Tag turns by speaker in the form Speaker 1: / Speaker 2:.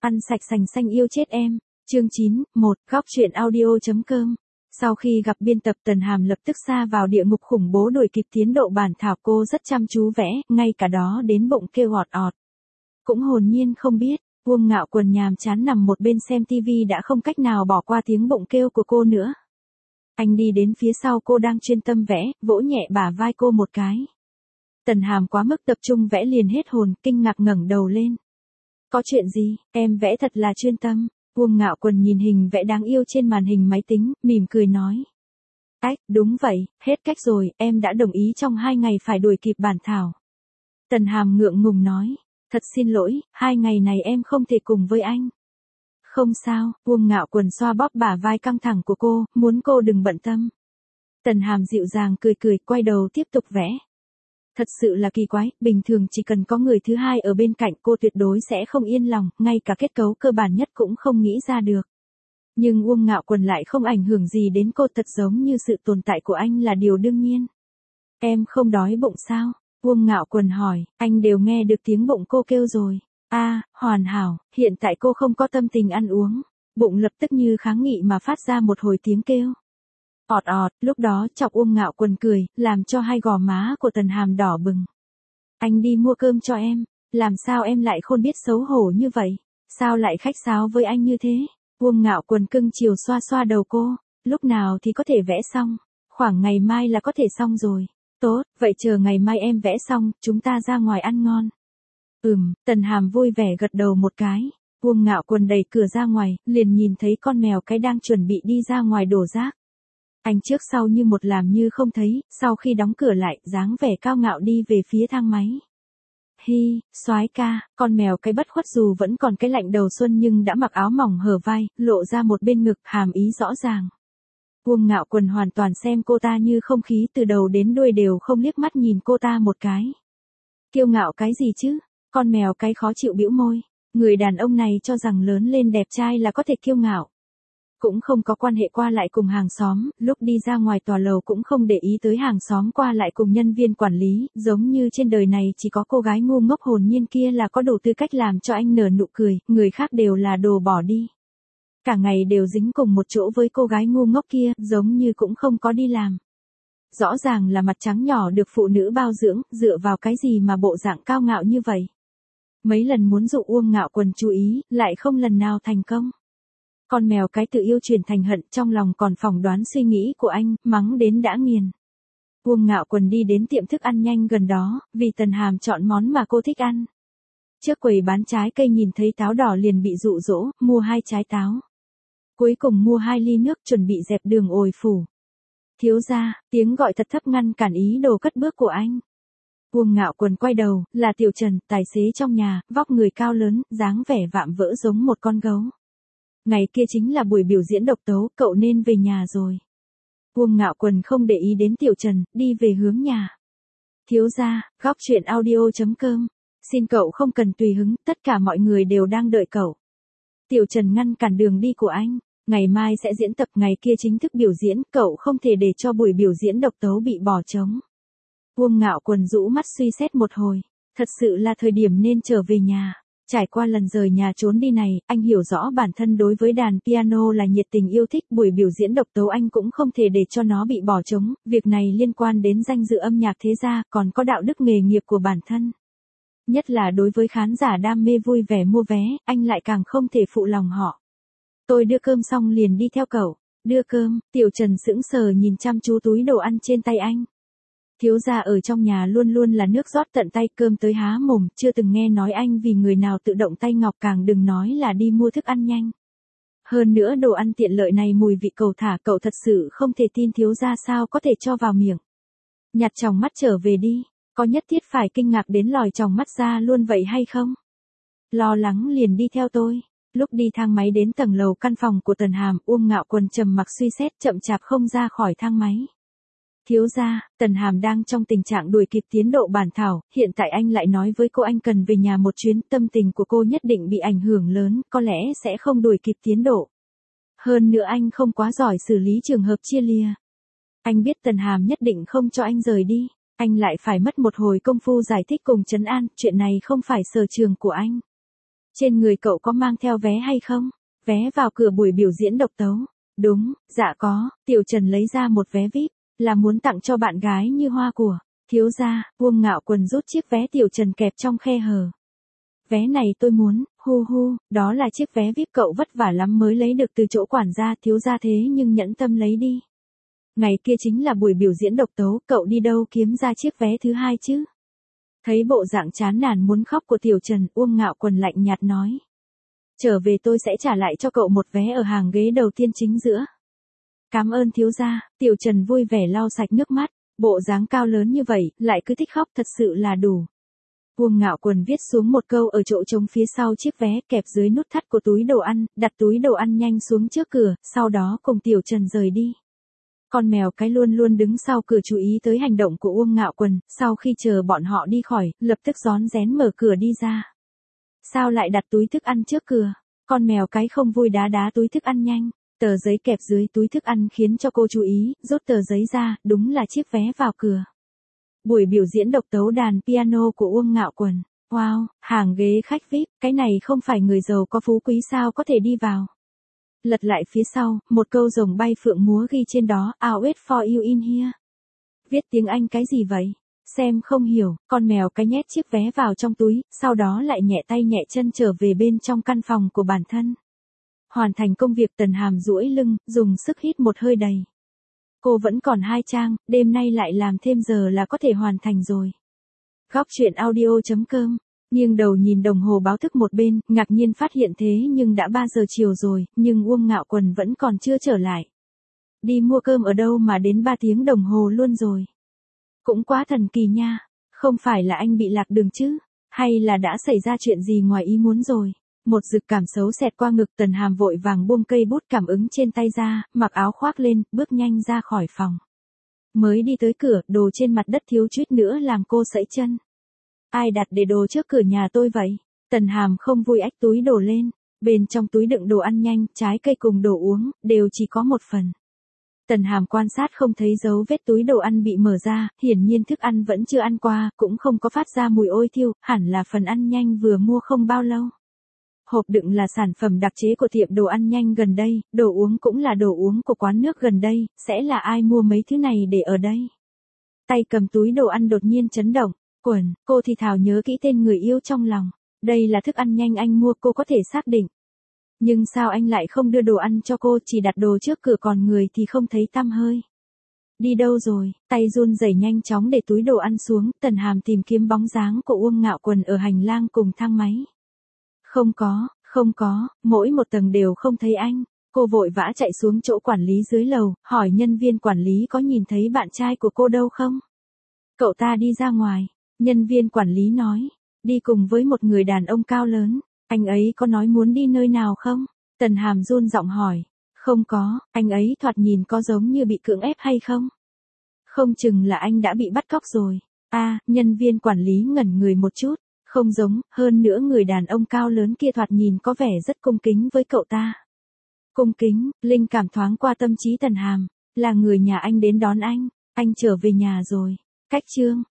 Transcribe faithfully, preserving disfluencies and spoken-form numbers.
Speaker 1: Ăn sạch sành xanh yêu chết em. Chương chín, một, góc truyện audio.com. Sau khi gặp biên tập Tần Hàm lập tức sa vào địa ngục khủng bố đuổi kịp tiến độ bản thảo, cô rất chăm chú vẽ, ngay cả đó đến bụng kêu ọt ọt. Cũng hồn nhiên không biết, Uông Ngạo Quần nhàm chán nằm một bên xem tivi đã không cách nào bỏ qua tiếng bụng kêu của cô nữa. Anh đi đến phía sau cô đang chuyên tâm vẽ, vỗ nhẹ bả vai cô một cái. Tần Hàm quá mức tập trung vẽ liền hết hồn, kinh ngạc ngẩng đầu lên. Có chuyện gì, em vẽ thật là chuyên tâm. Uông Ngạo Quần nhìn hình vẽ đáng yêu trên màn hình máy tính, mỉm cười nói. Ách, đúng vậy, hết cách rồi, em đã đồng ý trong hai ngày phải đuổi kịp bản thảo. Tần Hàm ngượng ngùng nói. Thật xin lỗi, hai ngày này em không thể cùng với anh. Không sao, Uông Ngạo Quần xoa bóp bả vai căng thẳng của cô, muốn cô đừng bận tâm. Tần Hàm dịu dàng cười cười, quay đầu tiếp tục vẽ. Thật sự là kỳ quái, bình thường chỉ cần có người thứ hai ở bên cạnh cô tuyệt đối sẽ không yên lòng, ngay cả kết cấu cơ bản nhất cũng không nghĩ ra được. Nhưng Uông Ngạo Quần lại không ảnh hưởng gì đến cô, thật giống như sự tồn tại của anh là điều đương nhiên. Em không đói bụng sao? Uông Ngạo Quần hỏi, anh đều nghe được tiếng bụng cô kêu rồi. A, à, hoàn hảo, hiện tại cô không có tâm tình ăn uống. Bụng lập tức như kháng nghị mà phát ra một hồi tiếng kêu. Ọt ọt, lúc đó chọc Uông Ngạo Quần cười, làm cho hai gò má của Tần Hàm đỏ bừng. Anh đi mua cơm cho em, làm sao em lại không biết xấu hổ như vậy? Sao lại khách sáo với anh như thế? Uông Ngạo Quần cưng chiều xoa xoa đầu cô, lúc nào thì có thể vẽ xong? Khoảng ngày mai là có thể xong rồi. Tốt, vậy chờ ngày mai em vẽ xong, chúng ta ra ngoài ăn ngon. Ừm, Tần Hàm vui vẻ gật đầu một cái. Uông Ngạo Quần đẩy cửa ra ngoài, liền nhìn thấy con mèo cái đang chuẩn bị đi ra ngoài đổ rác. Anh trước sau như một làm như không thấy, sau khi đóng cửa lại, dáng vẻ cao ngạo đi về phía thang máy. Hi, soái ca, con mèo cái bất khuất dù vẫn còn cái lạnh đầu xuân nhưng đã mặc áo mỏng hở vai, lộ ra một bên ngực, hàm ý rõ ràng. Uông Ngạo Quần hoàn toàn xem cô ta như không khí, từ đầu đến đuôi đều không liếc mắt nhìn cô ta một cái. Kiêu ngạo cái gì chứ? Con mèo cái khó chịu bĩu môi. Người đàn ông này cho rằng lớn lên đẹp trai là có thể kiêu ngạo. Cũng không có quan hệ qua lại cùng hàng xóm, lúc đi ra ngoài tòa lầu cũng không để ý tới hàng xóm qua lại cùng nhân viên quản lý, giống như trên đời này chỉ có cô gái ngu ngốc hồn nhiên kia là có đủ tư cách làm cho anh nở nụ cười, người khác đều là đồ bỏ đi. Cả ngày đều dính cùng một chỗ với cô gái ngu ngốc kia, giống như cũng không có đi làm. Rõ ràng là mặt trắng nhỏ được phụ nữ bao dưỡng, dựa vào cái gì mà bộ dạng cao ngạo như vậy. Mấy lần muốn dụ Uông Ngạo Quần chú ý, lại không lần nào thành công. Con mèo cái tự yêu chuyển thành hận, trong lòng còn phỏng đoán suy nghĩ của anh, mắng đến đã nghiền. Uông Ngạo Quần đi đến tiệm thức ăn nhanh gần đó, vì Tần Hàm chọn món mà cô thích ăn. Trước quầy bán trái cây nhìn thấy táo đỏ liền bị dụ dỗ, mua hai trái táo. Cuối cùng mua hai ly nước chuẩn bị dẹp đường ồi phủ. Thiếu gia, tiếng gọi thật thấp ngăn cản ý đồ cất bước của anh. Uông Ngạo Quần quay đầu, là Tiểu Trần, tài xế trong nhà, vóc người cao lớn, dáng vẻ vạm vỡ giống một con gấu. Ngày kia chính là buổi biểu diễn độc tấu, cậu nên về nhà rồi. Uông Ngạo Quần không để ý đến Tiểu Trần, đi về hướng nhà. Thiếu gia, góc truyện audio.com. Xin cậu không cần tùy hứng, tất cả mọi người đều đang đợi cậu. Tiểu Trần ngăn cản đường đi của anh. Ngày mai sẽ diễn tập, ngày kia chính thức biểu diễn, cậu không thể để cho buổi biểu diễn độc tấu bị bỏ trống. Uông Ngạo Quần rũ mắt suy xét một hồi. Thật sự là thời điểm nên trở về nhà. Trải qua lần rời nhà trốn đi này, anh hiểu rõ bản thân đối với đàn piano là nhiệt tình yêu thích, buổi biểu diễn độc tấu anh cũng không thể để cho nó bị bỏ trống, việc này liên quan đến danh dự âm nhạc thế gia, còn có đạo đức nghề nghiệp của bản thân. Nhất là đối với khán giả đam mê vui vẻ mua vé, anh lại càng không thể phụ lòng họ. Tôi đưa cơm xong liền đi theo cậu. Đưa cơm, Tiểu Trần sững sờ nhìn chăm chú túi đồ ăn trên tay anh. Thiếu gia ở trong nhà luôn luôn là nước rót tận tay, cơm tới há mồm, chưa từng nghe nói anh vì người nào tự động tay ngọc, càng đừng nói là đi mua thức ăn nhanh. Hơn nữa đồ ăn tiện lợi này mùi vị cầu thả, cậu thật sự không thể tin thiếu gia sao có thể cho vào miệng. Nhặt tròng mắt trở về đi, có nhất thiết phải kinh ngạc đến lòi tròng mắt ra luôn vậy hay không? Lo lắng liền đi theo tôi. Lúc đi thang máy đến tầng lầu căn phòng của Tần Hàm, Uông Ngạo Quần trầm mặc suy xét, chậm chạp không ra khỏi thang máy. Thiếu gia, Tần Hàm đang trong tình trạng đuổi kịp tiến độ bản thảo, hiện tại anh lại nói với cô anh cần về nhà một chuyến, tâm tình của cô nhất định bị ảnh hưởng lớn, có lẽ sẽ không đuổi kịp tiến độ. Hơn nữa anh không quá giỏi xử lý trường hợp chia lìa. Anh biết Tần Hàm nhất định không cho anh rời đi, anh lại phải mất một hồi công phu giải thích cùng trấn an, chuyện này không phải sở trường của anh. Trên người cậu có mang theo vé hay không? Vé vào cửa buổi biểu diễn độc tấu. Đúng, dạ có, Tiểu Trần lấy ra một vé vi ai pi, là muốn tặng cho bạn gái như hoa của. Thiếu gia, Uông Ngạo Quần rút chiếc vé Tiểu Trần kẹp trong khe hở. Vé này tôi muốn, hu hu, đó là chiếc vé vi ai pi cậu vất vả lắm mới lấy được từ chỗ quản gia, thiếu gia thế nhưng nhẫn tâm lấy đi. Ngày kia chính là buổi biểu diễn độc tấu, cậu đi đâu kiếm ra chiếc vé thứ hai chứ? Thấy bộ dạng chán nản muốn khóc của Tiểu Trần, Uông Ngạo Quần lạnh nhạt nói. Trở về tôi sẽ trả lại cho cậu một vé ở hàng ghế đầu tiên chính giữa. Cảm ơn thiếu gia, Tiểu Trần vui vẻ lau sạch nước mắt, bộ dáng cao lớn như vậy, lại cứ thích khóc thật sự là đủ. Uông Ngạo Quần viết xuống một câu ở chỗ trống phía sau chiếc vé, kẹp dưới nút thắt của túi đồ ăn, đặt túi đồ ăn nhanh xuống trước cửa, sau đó cùng Tiểu Trần rời đi. Con mèo cái luôn luôn đứng sau cửa chú ý tới hành động của Uông Ngạo Quần, sau khi chờ bọn họ đi khỏi, lập tức rón rén mở cửa đi ra. Sao lại đặt túi thức ăn trước cửa? Con mèo cái không vui đá đá túi thức ăn nhanh. Tờ giấy kẹp dưới túi thức ăn khiến cho cô chú ý, rút tờ giấy ra, đúng là chiếc vé vào cửa. Buổi biểu diễn độc tấu đàn piano của Uông Ngạo Quần. Wow, hàng ghế khách vi ai pi, cái này không phải người giàu có phú quý sao có thể đi vào. Lật lại phía sau, một câu rồng bay phượng múa ghi trên đó, I'll wait for you in here. Viết tiếng Anh cái gì vậy? Xem không hiểu, con mèo cái nhét chiếc vé vào trong túi, sau đó lại nhẹ tay nhẹ chân trở về bên trong căn phòng của bản thân. Hoàn thành công việc Tần Hàm duỗi lưng, dùng sức hít một hơi đầy. Cô vẫn còn hai trang, đêm nay lại làm thêm giờ là có thể hoàn thành rồi. Góc truyện audio chấm com, nghiêng đầu nhìn đồng hồ báo thức một bên, ngạc nhiên phát hiện thế nhưng đã ba giờ chiều rồi, nhưng Uông Ngạo Quần vẫn còn chưa trở lại. Đi mua cơm ở đâu mà đến ba tiếng đồng hồ luôn rồi. Cũng quá thần kỳ nha, không phải là anh bị lạc đường chứ, hay là đã xảy ra chuyện gì ngoài ý muốn rồi. Một dực cảm xấu xẹt qua ngực, Tần Hàm vội vàng buông cây bút cảm ứng trên tay ra, mặc áo khoác lên, bước nhanh ra khỏi phòng. Mới đi tới cửa, đồ trên mặt đất thiếu chút nữa làm cô sẫy chân. Ai đặt để đồ trước cửa nhà tôi vậy? Tần Hàm không vui ách túi đồ lên, bên trong túi đựng đồ ăn nhanh, trái cây cùng đồ uống, đều chỉ có một phần. Tần Hàm quan sát không thấy dấu vết túi đồ ăn bị mở ra, hiển nhiên thức ăn vẫn chưa ăn qua, cũng không có phát ra mùi ôi thiêu, hẳn là phần ăn nhanh vừa mua không bao lâu. Hộp đựng là sản phẩm đặc chế của tiệm đồ ăn nhanh gần đây, đồ uống cũng là đồ uống của quán nước gần đây, sẽ là ai mua mấy thứ này để ở đây? Tay cầm túi đồ ăn đột nhiên chấn động, Quần, cô thì thào nhớ kỹ tên người yêu trong lòng, đây là thức ăn nhanh anh mua, cô có thể xác định. Nhưng sao anh lại không đưa đồ ăn cho cô, chỉ đặt đồ trước cửa còn người thì không thấy tăm hơi. Đi đâu rồi? Tay run rẩy nhanh chóng để túi đồ ăn xuống, Tần Hàm tìm kiếm bóng dáng của Uông Ngạo Quần ở hành lang cùng thang máy. Không có, không có, mỗi một tầng đều không thấy anh. Cô vội vã chạy xuống chỗ quản lý dưới lầu, hỏi nhân viên quản lý có nhìn thấy bạn trai của cô đâu không? Cậu ta đi ra ngoài, nhân viên quản lý nói, đi cùng với một người đàn ông cao lớn, anh ấy có nói muốn đi nơi nào không? Tần Hàm run giọng hỏi, không có, anh ấy thoạt nhìn có giống như bị cưỡng ép hay không? Không chừng là anh đã bị bắt cóc rồi. À, nhân viên quản lý ngẩn người một chút. Không giống, hơn nữa người đàn ông cao lớn kia thoạt nhìn có vẻ rất cung kính với cậu ta. Cung kính, linh cảm thoáng qua tâm trí Tần Hàm, là người nhà anh đến đón anh, anh trở về nhà rồi. Cách chương